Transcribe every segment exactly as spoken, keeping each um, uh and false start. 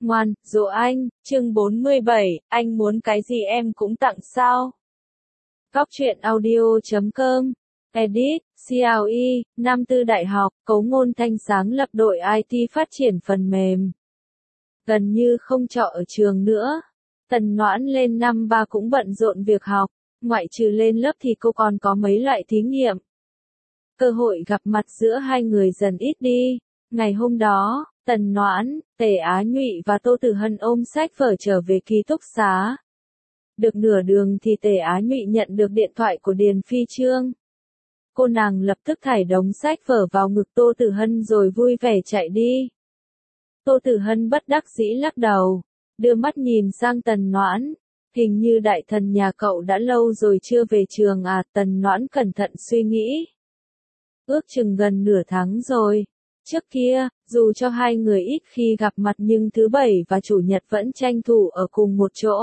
Ngoan, dỗ anh, chương bốn mươi bảy, anh muốn cái gì em cũng tặng sao? Góc truyện audio chấm com, edit, xê lờ e, năm tư đại học, Cấu Ngôn Thanh sáng lập đội i tê phát triển phần mềm. Gần như không trọ ở trường nữa. Tần Noãn lên năm ba cũng bận rộn việc học, ngoại trừ lên lớp thì cô còn có mấy loại thí nghiệm. Cơ hội gặp mặt giữa hai người dần ít đi. Ngày hôm đó, Tần Noãn, Tề Á Nhụy và Tô Tử Hân ôm sách vở trở về ký túc xá. Được nửa đường thì Tề Á Nhụy nhận được điện thoại của Điền Phi Trương. Cô nàng lập tức thải đống sách vở vào ngực Tô Tử Hân rồi vui vẻ chạy đi. Tô Tử Hân bất đắc dĩ lắc đầu, đưa mắt nhìn sang Tần Noãn. Hình như đại thần nhà cậu đã lâu rồi chưa về trường à? Tần Noãn cẩn thận suy nghĩ. Ước chừng gần nửa tháng rồi. Trước kia, dù cho hai người ít khi gặp mặt nhưng thứ bảy và chủ nhật vẫn tranh thủ ở cùng một chỗ.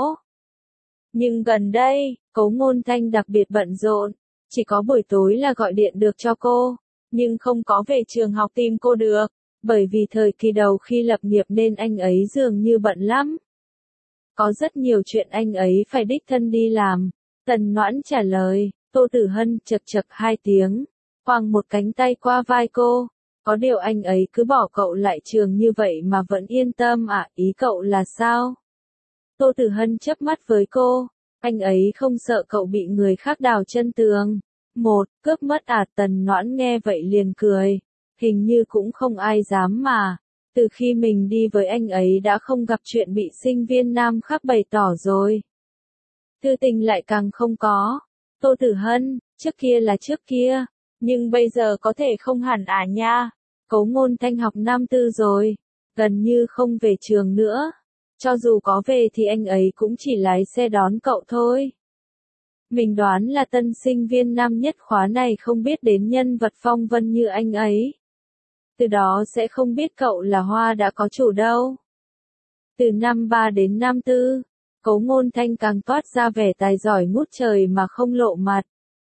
Nhưng gần đây, Cấu Ngôn Thanh đặc biệt bận rộn, chỉ có buổi tối là gọi điện được cho cô, nhưng không có về trường học tìm cô được, bởi vì thời kỳ đầu khi lập nghiệp nên anh ấy dường như bận lắm. Có rất nhiều chuyện anh ấy phải đích thân đi làm. Tần Noãn trả lời, Tô Tử Hân chật chật hai tiếng, quàng một cánh tay qua vai cô. Có điều anh ấy cứ bỏ cậu lại trường như vậy mà vẫn yên tâm à? Ý cậu là sao? Tô Tử Hân chớp mắt với cô. Anh ấy không sợ cậu bị người khác đào chân tường. Một, cướp mất à? Tần Noãn nghe vậy liền cười. Hình như cũng không ai dám mà. Từ khi mình đi với anh ấy đã không gặp chuyện bị sinh viên nam khác bày tỏ rồi. Thư tình lại càng không có. Tô Tử Hân, trước kia là trước kia. Nhưng bây giờ có thể không hẳn à nha. Cấu Ngôn Thanh học năm tư rồi, gần như không về trường nữa. Cho dù có về thì anh ấy cũng chỉ lái xe đón cậu thôi. Mình đoán là tân sinh viên năm nhất khóa này không biết đến nhân vật phong vân như anh ấy. Từ đó sẽ không biết cậu là Hoa đã có chủ đâu. Từ năm ba đến năm tư, Cấu Ngôn Thanh càng toát ra vẻ tài giỏi ngút trời mà không lộ mặt.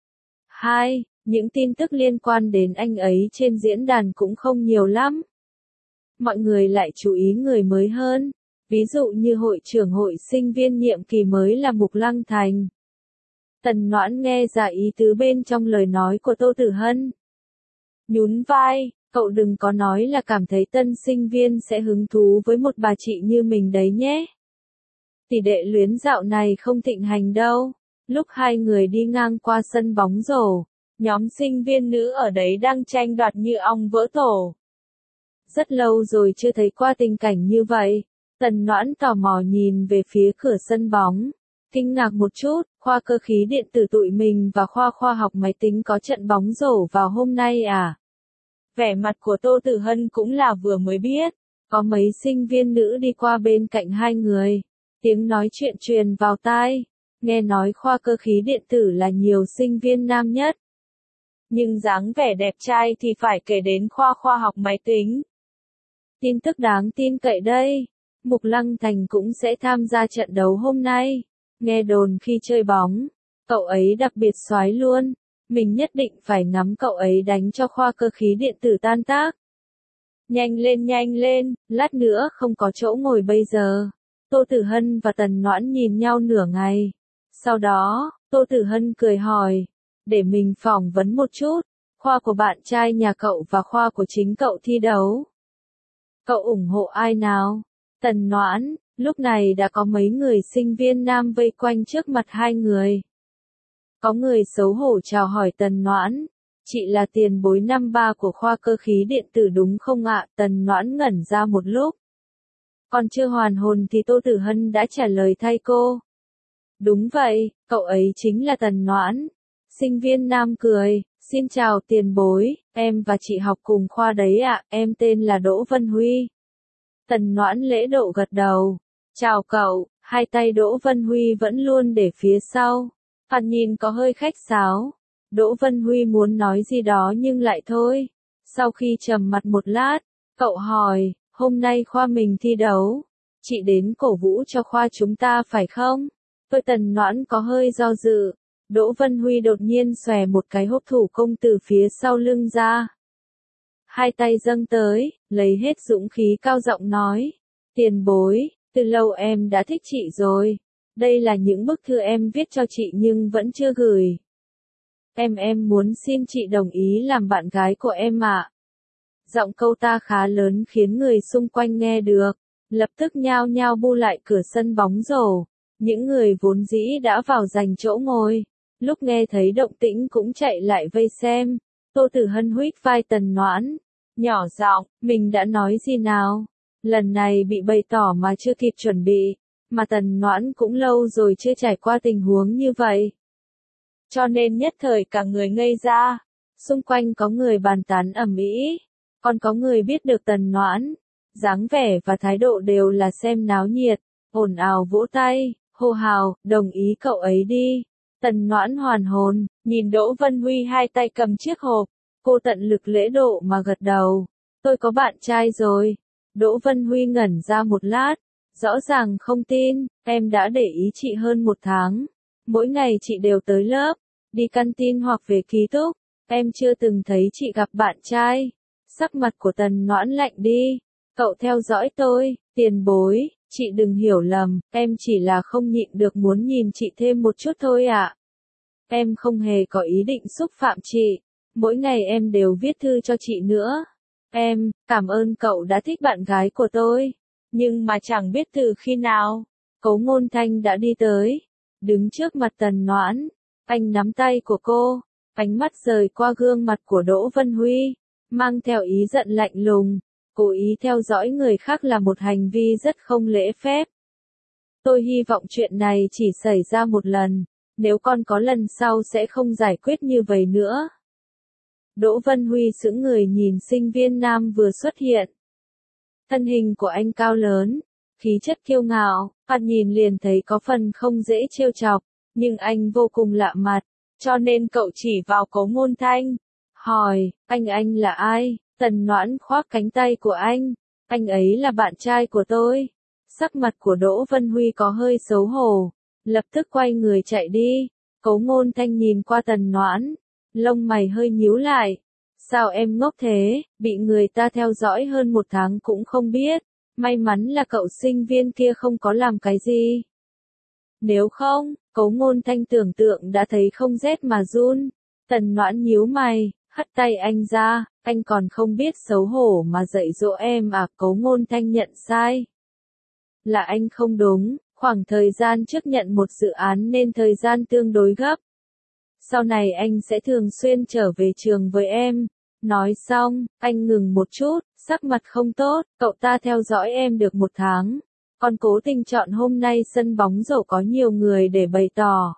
Hai, những tin tức liên quan đến anh ấy trên diễn đàn cũng không nhiều lắm. Mọi người lại chú ý người mới hơn, ví dụ như hội trưởng hội sinh viên nhiệm kỳ mới là Mục Lăng Thành. Tần Noãn nghe ra ý tứ bên trong lời nói của Tô Tử Hân. Nhún vai, cậu đừng có nói là cảm thấy tân sinh viên sẽ hứng thú với một bà chị như mình đấy nhé. Tỷ đệ luyến dạo này không thịnh hành đâu. Lúc hai người đi ngang qua sân bóng rổ, nhóm sinh viên nữ ở đấy đang tranh đoạt như ong vỡ tổ. Rất lâu rồi chưa thấy qua tình cảnh như vậy. Tần Noãn tò mò nhìn về phía cửa sân bóng. Kinh ngạc một chút, khoa cơ khí điện tử tụi mình và khoa khoa học máy tính có trận bóng rổ vào hôm nay à? Vẻ mặt của Tô Tử Hân cũng là vừa mới biết. Có mấy sinh viên nữ đi qua bên cạnh hai người. Tiếng nói chuyện truyền vào tai. Nghe nói khoa cơ khí điện tử là nhiều sinh viên nam nhất. Nhưng dáng vẻ đẹp trai thì phải kể đến khoa khoa học máy tính. Tin tức đáng tin cậy đây. Mục Lăng Thành cũng sẽ tham gia trận đấu hôm nay. Nghe đồn khi chơi bóng, cậu ấy đặc biệt xoái luôn. Mình nhất định phải ngắm cậu ấy đánh cho khoa cơ khí điện tử tan tác. Nhanh lên nhanh lên, lát nữa không có chỗ ngồi bây giờ. Tô Tử Hân và Tần Noãn nhìn nhau nửa ngày. Sau đó, Tô Tử Hân cười hỏi. Để mình phỏng vấn một chút, khoa của bạn trai nhà cậu và khoa của chính cậu thi đấu. Cậu ủng hộ ai nào? Tần Noãn, lúc này đã có mấy người sinh viên nam vây quanh trước mặt hai người. Có người xấu hổ chào hỏi Tần Noãn. Chị là tiền bối năm ba của khoa cơ khí điện tử đúng không ạ? Tần Noãn ngẩn ra một lúc. Còn chưa hoàn hồn thì Tô Tử Hân đã trả lời thay cô. Đúng vậy, cậu ấy chính là Tần Noãn. Sinh viên nam cười, xin chào tiền bối, em và chị học cùng khoa đấy ạ, em tên là Đỗ Vân Huy. Tần Noãn lễ độ gật đầu, chào cậu, hai tay Đỗ Vân Huy vẫn luôn để phía sau, thoạt nhìn có hơi khách sáo. Đỗ Vân Huy muốn nói gì đó nhưng lại thôi. Sau khi trầm mặt một lát, cậu hỏi, hôm nay khoa mình thi đấu, chị đến cổ vũ cho khoa chúng ta phải không? Tôi Tần Noãn có hơi do dự. Đỗ Vân Huy đột nhiên xòe một cái hộp thủ công từ phía sau lưng ra. Hai tay dâng tới, lấy hết dũng khí cao giọng nói. Tiền bối, từ lâu em đã thích chị rồi. Đây là những bức thư em viết cho chị nhưng vẫn chưa gửi. Em em muốn xin chị đồng ý làm bạn gái của em ạ. Giọng câu ta khá lớn khiến người xung quanh nghe được. Lập tức nhao nhao bu lại cửa sân bóng rổ. Những người vốn dĩ đã vào giành chỗ ngồi. Lúc nghe thấy động tĩnh cũng chạy lại vây xem. Tô Tử Hân huých vai Tần Noãn. Nhỏ giọng, mình đã nói gì nào? Lần này bị bày tỏ mà chưa kịp chuẩn bị. Mà Tần Noãn cũng lâu rồi chưa trải qua tình huống như vậy. Cho nên nhất thời cả người ngây ra. Xung quanh có người bàn tán ầm ĩ, còn có người biết được Tần Noãn. Dáng vẻ và thái độ đều là xem náo nhiệt, ồn ào vỗ tay, hô hào, đồng ý cậu ấy đi. Tần Noãn hoàn hồn, nhìn Đỗ Vân Huy hai tay cầm chiếc hộp. Cô tận lực lễ độ mà gật đầu. Tôi có bạn trai rồi. Đỗ Vân Huy ngẩn ra một lát. Rõ ràng không tin, em đã để ý chị hơn một tháng. Mỗi ngày chị đều tới lớp, đi căn tin hoặc về ký túc. Em chưa từng thấy chị gặp bạn trai. Sắc mặt của Tần Noãn lạnh đi. Cậu theo dõi tôi, tiền bối, chị đừng hiểu lầm, em chỉ là không nhịn được muốn nhìn chị thêm một chút thôi ạ. Em không hề có ý định xúc phạm chị. Mỗi ngày em đều viết thư cho chị nữa. Em, cảm ơn cậu đã thích bạn gái của tôi. Nhưng mà chẳng biết từ khi nào, Cố Ngôn Thanh đã đi tới. Đứng trước mặt Tần Noãn. Anh nắm tay của cô. Ánh mắt rời qua gương mặt của Đỗ Vân Huy. Mang theo ý giận lạnh lùng. Cố ý theo dõi người khác là một hành vi rất không lễ phép. Tôi hy vọng chuyện này chỉ xảy ra một lần. Nếu còn có lần sau sẽ không giải quyết như vậy nữa. Đỗ Vân Huy sững người nhìn sinh viên nam vừa xuất hiện. Thân hình của anh cao lớn, khí chất kiêu ngạo, thoạt nhìn liền thấy có phần không dễ trêu chọc, nhưng anh vô cùng lạ mặt, cho nên cậu chỉ vào Cố Ngôn Thanh, hỏi, anh anh là ai? Tần Noãn khoác cánh tay của anh, anh ấy là bạn trai của tôi. Sắc mặt của Đỗ Vân Huy có hơi xấu hổ, lập tức quay người chạy đi. Cố Ngôn Thanh nhìn qua Tần Noãn, lông mày hơi nhíu lại. Sao em ngốc thế, bị người ta theo dõi hơn một tháng cũng không biết. May mắn là cậu sinh viên kia không có làm cái gì. Nếu không, Cố Ngôn Thanh tưởng tượng đã thấy không rét mà run. Tần Noãn nhíu mày, hất tay anh ra, anh còn không biết xấu hổ mà dạy dỗ em à? Cố Ngôn Thanh nhận sai. Là anh không đúng, khoảng thời gian trước nhận một dự án nên thời gian tương đối gấp. Sau này anh sẽ thường xuyên trở về trường với em. Nói xong, anh ngừng một chút, sắc mặt không tốt, cậu ta theo dõi em được một tháng. Còn cố tình chọn hôm nay sân bóng rổ có nhiều người để bày tỏ.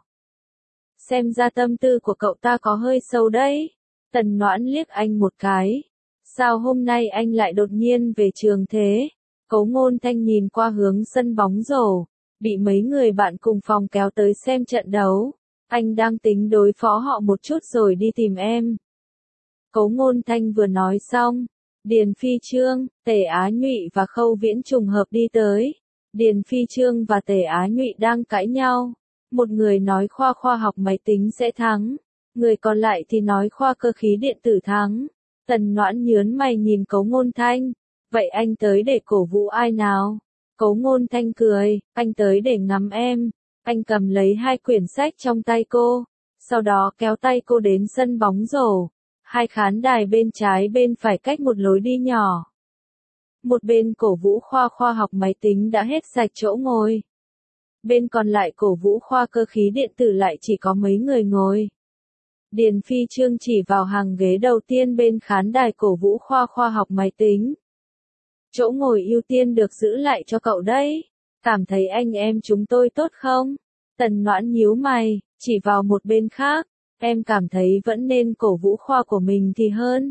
Xem ra tâm tư của cậu ta có hơi sâu đấy. Tần Noãn liếc anh một cái. Sao hôm nay anh lại đột nhiên về trường thế? Cố Ngôn Thanh nhìn qua hướng sân bóng rổ. Bị mấy người bạn cùng phòng kéo tới xem trận đấu. Anh đang tính đối phó họ một chút rồi đi tìm em. Cố Ngôn Thanh vừa nói xong. Điền Phi Trương, Tề Á Nhụy và Khâu Viễn trùng hợp đi tới. Điền Phi Trương và Tề Á Nhụy đang cãi nhau. Một người nói khoa khoa học máy tính sẽ thắng. Người còn lại thì nói khoa cơ khí điện tử thắng. Tần Noãn nhớn mày nhìn Cố Ngôn Thanh. Vậy anh tới để cổ vũ ai nào? Cố Ngôn Thanh cười, anh tới để ngắm em. Anh cầm lấy hai quyển sách trong tay cô. Sau đó kéo tay cô đến sân bóng rổ. Hai khán đài bên trái bên phải cách một lối đi nhỏ. Một bên cổ vũ khoa khoa học máy tính đã hết sạch chỗ ngồi. Bên còn lại cổ vũ khoa cơ khí điện tử lại chỉ có mấy người ngồi. Điền Phi Trương chỉ vào hàng ghế đầu tiên bên khán đài cổ vũ khoa khoa học máy tính. Chỗ ngồi ưu tiên được giữ lại cho cậu đấy. Cảm thấy anh em chúng tôi tốt không? Tần Noãn nhíu mày, chỉ vào một bên khác. Em cảm thấy vẫn nên cổ vũ khoa của mình thì hơn.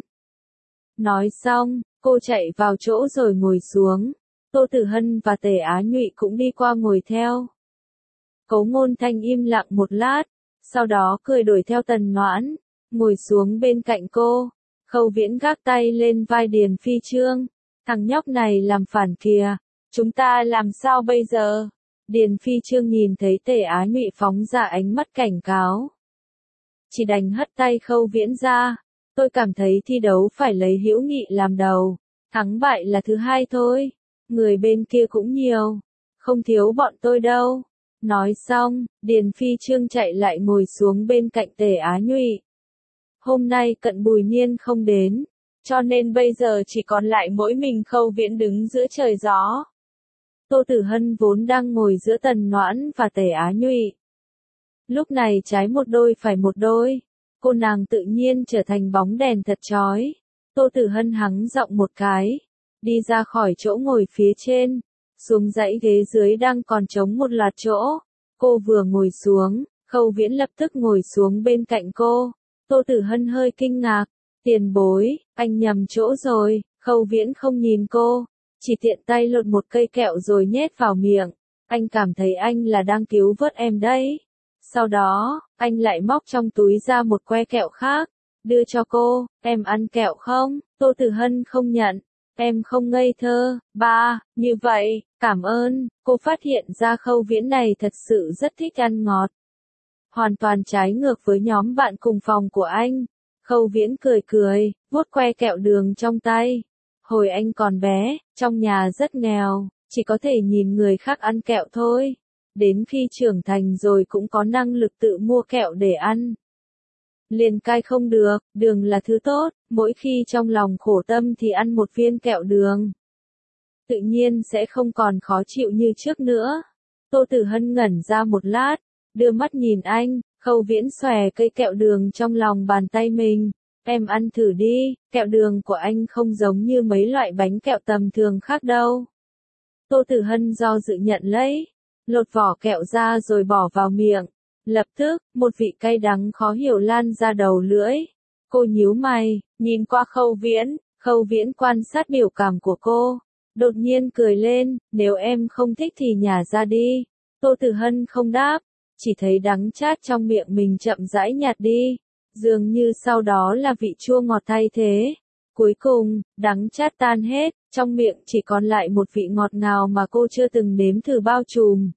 Nói xong, cô chạy vào chỗ rồi ngồi xuống. Tô Tử Hân và Tề Á Nhụy cũng đi qua ngồi theo. Cố Ngôn Thanh im lặng một lát, sau đó cười đuổi theo Tần Noãn, ngồi xuống bên cạnh cô. Khâu Viễn gác tay lên vai Điền Phi Trương. Thằng nhóc này làm phản kìa, chúng ta làm sao bây giờ? Điền Phi Trương nhìn thấy Tề Á Nhụy phóng ra ánh mắt cảnh cáo. Chỉ đành hất tay Khâu Viễn ra. Tôi cảm thấy thi đấu phải lấy hữu nghị làm đầu. Thắng bại là thứ hai thôi. người bên kia cũng nhiều, không thiếu bọn tôi đâu. Nói xong, Điền Phi Trương chạy lại ngồi xuống bên cạnh Tề Á Nhụy. Hôm nay Cận Bùi Niên không đến, cho nên bây giờ chỉ còn lại mỗi mình Khâu Viễn đứng giữa trời gió. Tô Tử Hân vốn đang ngồi giữa Tần Noãn và Tề Á Nhụy. Lúc này trái một đôi phải một đôi, cô nàng tự nhiên trở thành bóng đèn thật chói. Tô Tử Hân hắng giọng một cái, đi ra khỏi chỗ ngồi phía trên, xuống dãy ghế dưới đang còn trống một loạt chỗ. Cô vừa ngồi xuống, Khâu Viễn lập tức ngồi xuống bên cạnh cô. Tô Tử Hân hơi kinh ngạc, tiền bối, anh nhầm chỗ rồi. Khâu Viễn không nhìn cô, chỉ tiện tay lột một cây kẹo rồi nhét vào miệng. Anh cảm thấy anh là đang cứu vớt em đấy. Sau đó, anh lại móc trong túi ra một que kẹo khác, đưa cho cô. Em ăn kẹo không? Tô Tử Hân không nhận. Em không ngây thơ, ba, như vậy, cảm ơn. Cô phát hiện ra Khâu Viễn này thật sự rất thích ăn ngọt. Hoàn toàn trái ngược với nhóm bạn cùng phòng của anh. Khâu Viễn cười cười, vuốt que kẹo đường trong tay. Hồi anh còn bé, trong nhà rất nghèo, chỉ có thể nhìn người khác ăn kẹo thôi. Đến khi trưởng thành rồi cũng có năng lực tự mua kẹo để ăn. Liền cai không được, đường là thứ tốt, mỗi khi trong lòng khổ tâm thì ăn một viên kẹo đường. Tự nhiên sẽ không còn khó chịu như trước nữa. Tô Tử Hân ngẩn ra một lát, đưa mắt nhìn anh. Khâu Viễn xòe cây kẹo đường trong lòng bàn tay mình. Em ăn thử đi, kẹo đường của anh không giống như mấy loại bánh kẹo tầm thường khác đâu. Tô Tử Hân do dự nhận lấy, lột vỏ kẹo ra rồi bỏ vào miệng. Lập tức, một vị cay đắng khó hiểu lan ra đầu lưỡi. Cô nhíu mày, nhìn qua Khâu Viễn. Khâu Viễn quan sát biểu cảm của cô, đột nhiên cười lên. Nếu em không thích thì nhả ra đi. Tô Tử Hân không đáp, chỉ thấy đắng chát trong miệng mình chậm rãi nhạt đi. Dường như sau đó là vị chua ngọt thay thế. Cuối cùng, đắng chát tan hết, trong miệng chỉ còn lại một vị ngọt ngào mà cô chưa từng nếm thử bao trùm.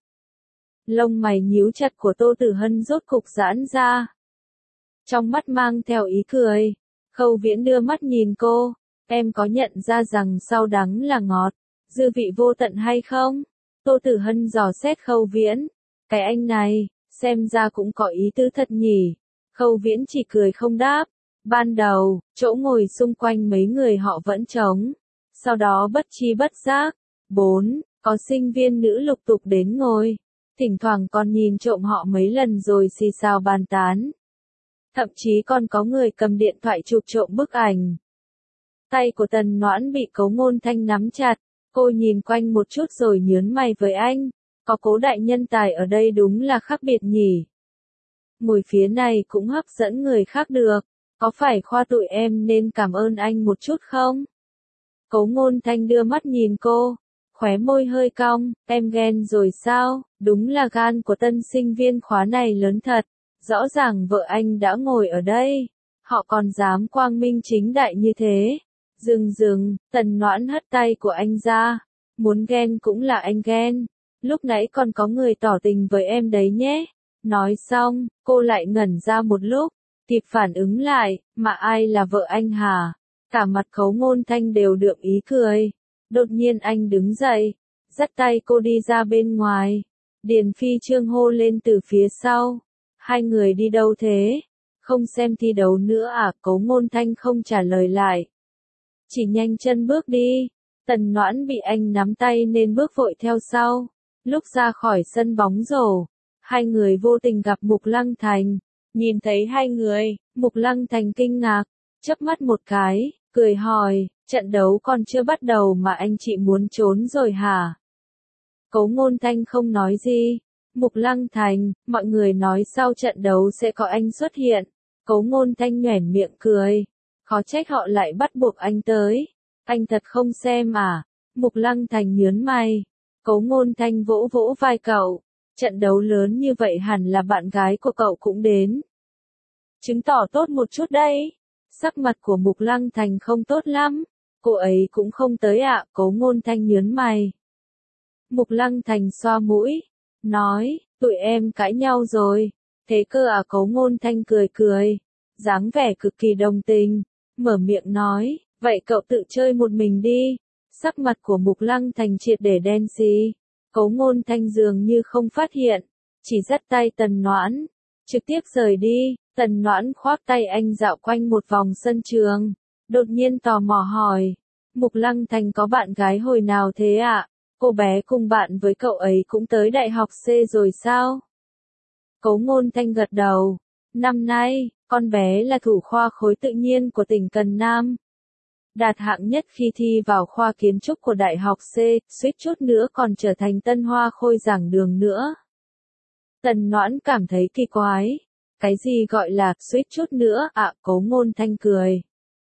Lông mày nhíu chặt của Tô Tử Hân rốt cục giãn ra. Trong mắt mang theo ý cười. Khâu Viễn đưa mắt nhìn cô. Em có nhận ra rằng sau đắng là ngọt, dư vị vô tận hay không? Tô Tử Hân dò xét Khâu Viễn. Cái anh này, xem ra cũng có ý tứ thật nhỉ. Khâu Viễn chỉ cười không đáp. Ban đầu, chỗ ngồi xung quanh mấy người họ vẫn trống. Sau đó bất chi bất giác, bốn, có sinh viên nữ lục tục đến ngồi. Thỉnh thoảng còn nhìn trộm họ mấy lần rồi xì xào bàn tán. Thậm chí còn có người cầm điện thoại chụp trộm bức ảnh. Tay của Tần Noãn bị Cố Ngôn Thanh nắm chặt, cô nhìn quanh một chút rồi nhớn mày với anh. Có Cố đại nhân tài ở đây đúng là khác biệt nhỉ. Ngồi phía này cũng hấp dẫn người khác được, có phải khoa tụi em nên cảm ơn anh một chút không? Cố Ngôn Thanh đưa mắt nhìn cô, khóe môi hơi cong. Em ghen rồi sao? Đúng là gan của tân sinh viên khóa này lớn thật. Rõ ràng vợ anh đã ngồi ở đây, họ còn dám quang minh chính đại như thế. Dừng dừng, Tần Noãn hất tay của anh ra. Muốn ghen cũng là anh ghen. Lúc nãy còn có người tỏ tình với em đấy nhé. Nói xong, cô lại ngẩn ra một lúc, kịp phản ứng lại, mà ai là vợ anh hả? Cả mặt Khấu Ngôn Thanh đều đượm ý cười. Đột nhiên anh đứng dậy, dắt tay cô đi ra bên ngoài. Điền Phi Trương hô lên từ phía sau. Hai người đi đâu thế? Không xem thi đấu nữa à? Cố Ngôn Thanh không trả lời lại. Chỉ nhanh chân bước đi. Tần Noãn bị anh nắm tay nên bước vội theo sau. Lúc ra khỏi sân bóng rổ, hai người vô tình gặp Mục Lăng Thành. Nhìn thấy hai người, Mục Lăng Thành kinh ngạc, chớp mắt một cái, cười hỏi, trận đấu còn chưa bắt đầu mà anh chị muốn trốn rồi hả? Cố Ngôn Thanh không nói gì. Mục Lăng Thành, mọi người nói sau trận đấu sẽ có anh xuất hiện. Cố Ngôn Thanh nhoẻn miệng cười. Khó trách họ lại bắt buộc anh tới. Anh thật không xem à? Mục Lăng Thành nhớn mày. Cố Ngôn Thanh vỗ vỗ vai cậu. Trận đấu lớn như vậy hẳn là bạn gái của cậu cũng đến. Chứng tỏ tốt một chút đấy. Sắc mặt của Mục Lăng Thành không tốt lắm. Cô ấy cũng không tới ạ. À? Cố Ngôn Thanh nhớn mày. Mục Lăng Thành xoa mũi, nói, tụi em cãi nhau rồi. Thế cơ à? Cố Ngôn Thanh cười cười, dáng vẻ cực kỳ đồng tình, mở miệng nói, vậy cậu tự chơi một mình đi. Sắc mặt của Mục Lăng Thành triệt để đen xì. Cố Ngôn Thanh dường như không phát hiện, chỉ dắt tay Tần Noãn, trực tiếp rời đi. Tần Noãn khoác tay anh dạo quanh một vòng sân trường, đột nhiên tò mò hỏi, Mục Lăng Thành có bạn gái hồi nào thế ạ? À? Cô bé cùng bạn với cậu ấy cũng tới đại học C rồi sao? Cố Ngôn Thanh gật đầu, năm nay, con bé là thủ khoa khối tự nhiên của tỉnh Cần Nam. Đạt hạng nhất khi thi vào khoa kiến trúc của đại học C, suýt chút nữa còn trở thành tân hoa khôi giảng đường nữa. Tần Noãn cảm thấy kỳ quái. Cái gì gọi là suýt chút nữa ạ? À, Cố Ngôn Thanh cười.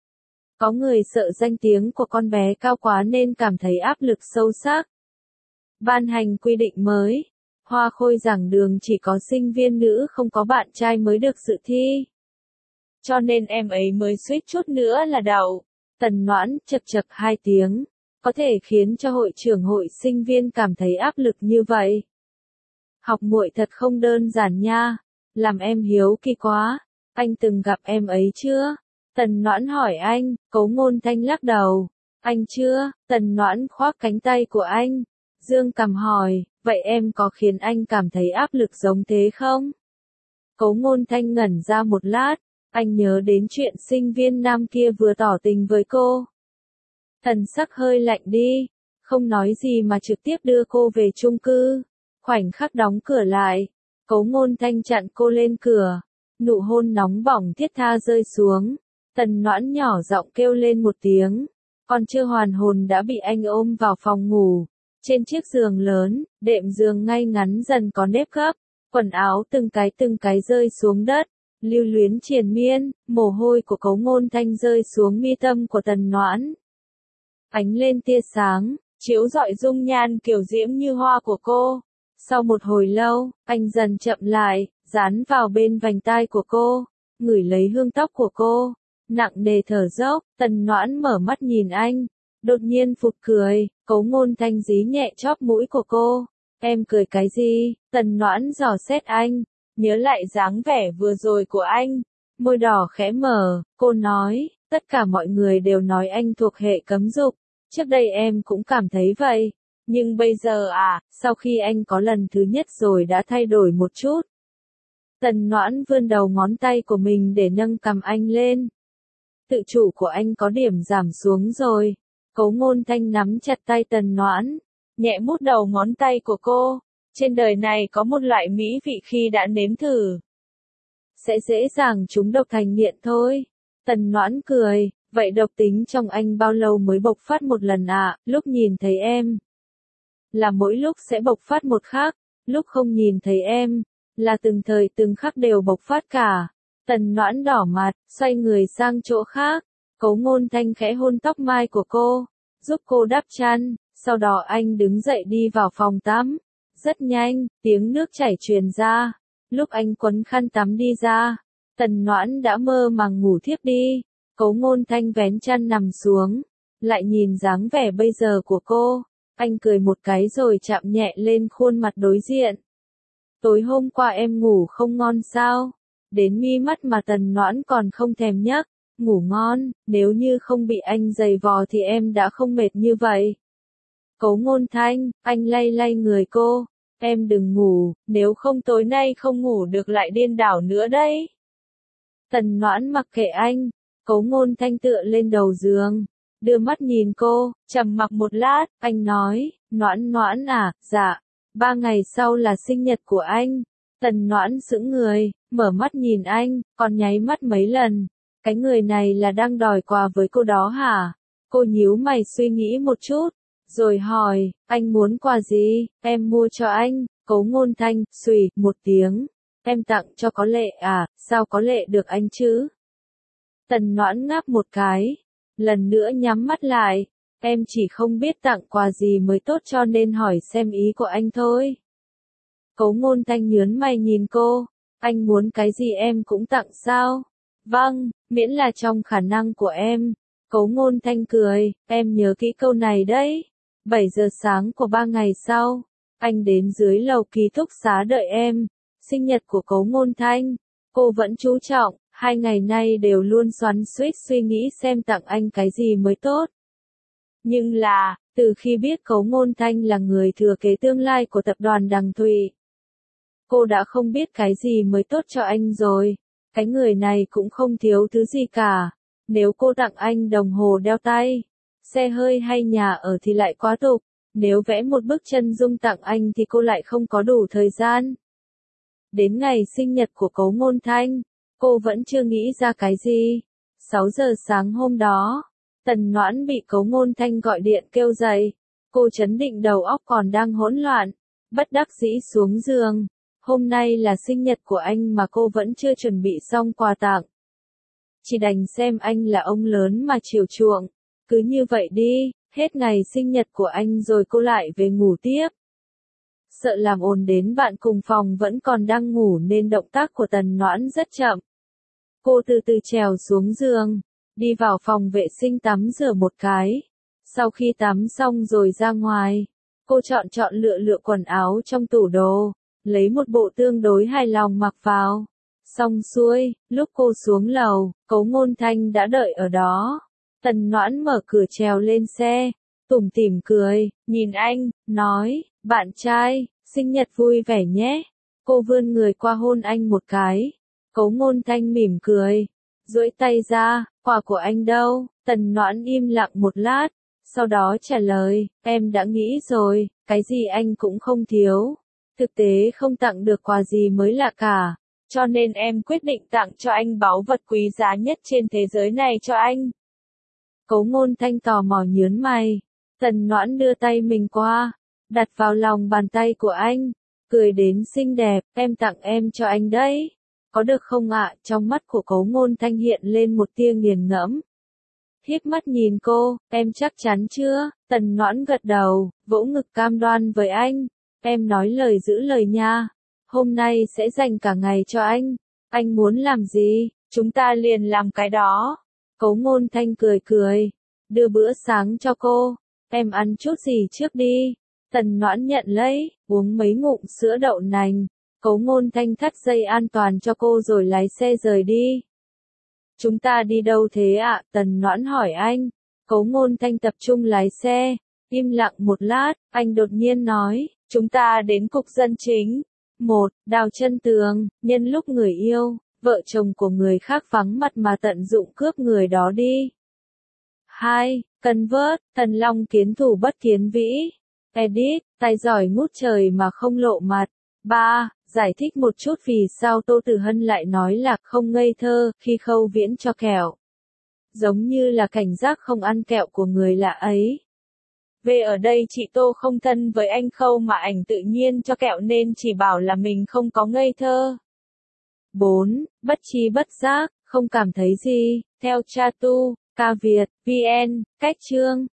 Có người sợ danh tiếng của con bé cao quá nên cảm thấy áp lực sâu sắc. Ban hành quy định mới. Hoa khôi giảng đường chỉ có sinh viên nữ không có bạn trai mới được dự thi. Cho nên em ấy mới suýt chút nữa là đậu. Tần Noãn chật chật hai tiếng. Có thể khiến cho hội trưởng hội sinh viên cảm thấy áp lực như vậy. Học muội thật không đơn giản nha. Làm em hiếu kỳ quá. Anh từng gặp em ấy chưa? Tần Noãn hỏi anh. Cố Ngôn Thanh lắc đầu. Anh chưa. Tần Noãn khoác cánh tay của anh. Dương cằm hỏi. Vậy em có khiến anh cảm thấy áp lực giống thế không? Cố Ngôn Thanh ngẩn ra một lát. Anh nhớ đến chuyện sinh viên nam kia vừa tỏ tình với cô. Thần sắc hơi lạnh đi. Không nói gì mà trực tiếp đưa cô về chung cư. Khoảnh khắc đóng cửa lại. Cố Ngôn Thanh chặn cô lên cửa. Nụ hôn nóng bỏng thiết tha rơi xuống. Tần Noãn nhỏ giọng kêu lên một tiếng. Còn chưa hoàn hồn đã bị anh ôm vào phòng ngủ. Trên chiếc giường lớn, đệm giường ngay ngắn dần có nếp gấp. Quần áo từng cái từng cái rơi xuống đất. Lưu luyến triền miên, mồ hôi của Cố Ngôn Thanh rơi xuống mi tâm của Tần Noãn. Ánh lên tia sáng, chiếu rọi dung nhan kiều diễm như hoa của cô. Sau một hồi lâu, anh dần chậm lại, dán vào bên vành tai của cô, ngửi lấy hương tóc của cô, nặng nề thở dốc. Tần Noãn mở mắt nhìn anh, đột nhiên phụt cười. Cố Ngôn Thanh dí nhẹ chóp mũi của cô. Em cười cái gì? Tần Noãn dò xét anh, nhớ lại dáng vẻ vừa rồi của anh, môi đỏ khẽ mở, cô nói, tất cả mọi người đều nói anh thuộc hệ cấm dục, trước đây em cũng cảm thấy vậy. Nhưng bây giờ à, sau khi anh có lần thứ nhất rồi đã thay đổi một chút. Tần Noãn vươn đầu ngón tay của mình để nâng cằm anh lên. Tự chủ của anh có điểm giảm xuống rồi. Cố Ngôn Thanh nắm chặt tay Tần Noãn, nhẹ mút đầu ngón tay của cô. Trên đời này có một loại mỹ vị khi đã nếm thử, sẽ dễ dàng trúng độc thành nghiện thôi. Tần Noãn cười, vậy độc tính trong anh bao lâu mới bộc phát một lần ạ? À? Lúc nhìn thấy em, là mỗi lúc sẽ bộc phát một khác, lúc không nhìn thấy em, là từng thời từng khắc đều bộc phát cả. Tần Noãn đỏ mặt, xoay người sang chỗ khác. Cố Ngôn Thanh khẽ hôn tóc mai của cô, giúp cô đắp chăn, sau đó anh đứng dậy đi vào phòng tắm. Rất nhanh, tiếng nước chảy truyền ra. Lúc anh quấn khăn tắm đi ra, Tần Noãn đã mơ màng ngủ thiếp đi. Cố Ngôn Thanh vén chăn nằm xuống, lại nhìn dáng vẻ bây giờ của cô. Anh cười một cái rồi chạm nhẹ lên khuôn mặt đối diện. Tối hôm qua em ngủ không ngon sao? Đến mi mắt mà Tần Noãn còn không thèm nhắc. Ngủ ngon, nếu như không bị anh giày vò thì em đã không mệt như vậy. Cố Ngôn Thanh, anh lay lay người cô. Em đừng ngủ, nếu không tối nay không ngủ được lại điên đảo nữa đấy. Tần Noãn mặc kệ anh. Cố Ngôn Thanh tựa lên đầu giường, đưa mắt nhìn cô, trầm mặc một lát, anh nói, Noãn Noãn à, dạ, ba ngày sau là sinh nhật của anh. Tần Noãn sững người, mở mắt nhìn anh, còn nháy mắt mấy lần. Cái người này là đang đòi quà với cô đó hả? Cô nhíu mày suy nghĩ một chút, rồi hỏi, anh muốn quà gì? Em mua cho anh. Cố Ngôn Thanh, xùy, một tiếng. Em tặng cho có lệ à, sao có lệ được anh chứ? Tần Noãn ngáp một cái, lần nữa nhắm mắt lại. Em chỉ không biết tặng quà gì mới tốt cho nên hỏi xem ý của anh thôi. Cố Ngôn Thanh nhớn mày nhìn cô, anh muốn cái gì em cũng tặng sao? Vâng, miễn là trong khả năng của em. Cố Ngôn Thanh cười, em nhớ kỹ câu này đấy. bảy giờ sáng của ba ngày sau, anh đến dưới lầu ký túc xá đợi em. Sinh nhật của Cố Ngôn Thanh, cô vẫn chú trọng, hai ngày nay đều luôn xoắn xuýt suy nghĩ xem tặng anh cái gì mới tốt. Nhưng là, Từ khi biết Cấu Ngôn Thanh là người thừa kế tương lai của tập đoàn Đằng Thụy, cô đã không biết cái gì mới tốt cho anh rồi. Cái người này cũng không thiếu thứ gì cả. Nếu cô tặng anh đồng hồ đeo tay, xe hơi hay nhà ở thì lại quá tục. Nếu vẽ một bức chân dung tặng anh thì cô lại không có đủ thời gian. Đến ngày sinh nhật của Cấu Ngôn Thanh, cô vẫn chưa nghĩ ra cái gì. sáu giờ sáng hôm đó, Tần Noãn bị Cấu Ngôn Thanh gọi điện kêu dậy. Cô trấn định đầu óc còn đang hỗn loạn, bất đắc dĩ xuống giường. Hôm nay là sinh nhật của anh mà cô vẫn chưa chuẩn bị xong quà tặng. Chỉ đành xem anh là ông lớn mà chiều chuộng. Cứ như vậy đi, hết ngày sinh nhật của anh rồi cô lại về ngủ tiếp. Sợ làm ồn đến bạn cùng phòng vẫn còn đang ngủ nên động tác của Tần Noãn rất chậm. Cô từ từ trèo xuống giường, đi vào phòng vệ sinh tắm rửa một cái. Sau khi tắm xong rồi ra ngoài, cô chọn chọn lựa lựa quần áo trong tủ đồ, lấy một bộ tương đối hài lòng mặc vào. Xong xuôi, lúc cô xuống lầu, Cấu Ngôn Thanh đã đợi ở đó. Tần Noãn mở cửa trèo lên xe, tủm tỉm cười, nhìn anh, nói, bạn trai, sinh nhật vui vẻ nhé. Cô vươn người qua hôn anh một cái. Cấu Ngôn Thanh mỉm cười, duỗi tay ra, quà của anh đâu? Tần Noãn im lặng một lát, sau đó trả lời, em đã nghĩ rồi, cái gì anh cũng không thiếu. Thực tế không tặng được quà gì mới lạ cả, cho nên em quyết định tặng cho anh báu vật quý giá nhất trên thế giới này cho anh. Cấu Ngôn Thanh tò mò nhớn mày. Tần Noãn đưa tay mình qua, đặt vào lòng bàn tay của anh, cười đến xinh đẹp, em tặng em cho anh đấy. Có được không ạ? Trong mắt của Cấu Ngôn Thanh hiện lên một tia nghiền ngẫm. Híp mắt nhìn cô, em chắc chắn chưa? Tần Noãn gật đầu, vỗ ngực cam đoan với anh. Em nói lời giữ lời nha. Hôm nay sẽ dành cả ngày cho anh. Anh muốn làm gì, chúng ta liền làm cái đó. Cấu Ngôn Thanh cười cười, đưa bữa sáng cho cô. Em ăn chút gì trước đi. Tần Noãn nhận lấy, uống mấy ngụm sữa đậu nành. Cấu Ngôn Thanh thắt dây an toàn cho cô rồi lái xe rời đi. Chúng ta đi đâu thế ạ? Tần Noãn hỏi anh. Cấu Ngôn Thanh tập trung lái xe, im lặng một lát, anh đột nhiên nói, chúng ta đến cục dân chính. Một, đào chân tường, nhân lúc người yêu, vợ chồng của người khác vắng mặt mà tận dụng cướp người đó đi. Hai, cân vớt, Thần Long kiến thủ bất kiến vĩ. Edit, tài giỏi ngút trời mà không lộ mặt. Ba, giải thích một chút vì sao Tô Tử Hân lại nói là không ngây thơ khi Khâu Viễn cho kẹo. Giống như là cảnh giác không ăn kẹo của người lạ ấy. Về ở đây chị Tô không thân với anh Khâu mà ảnh tự nhiên cho kẹo nên chỉ bảo là mình không có ngây thơ. Bốn, bất tri bất giác, không cảm thấy gì, theo Chatu, Ca Việt, vê en, cách chương.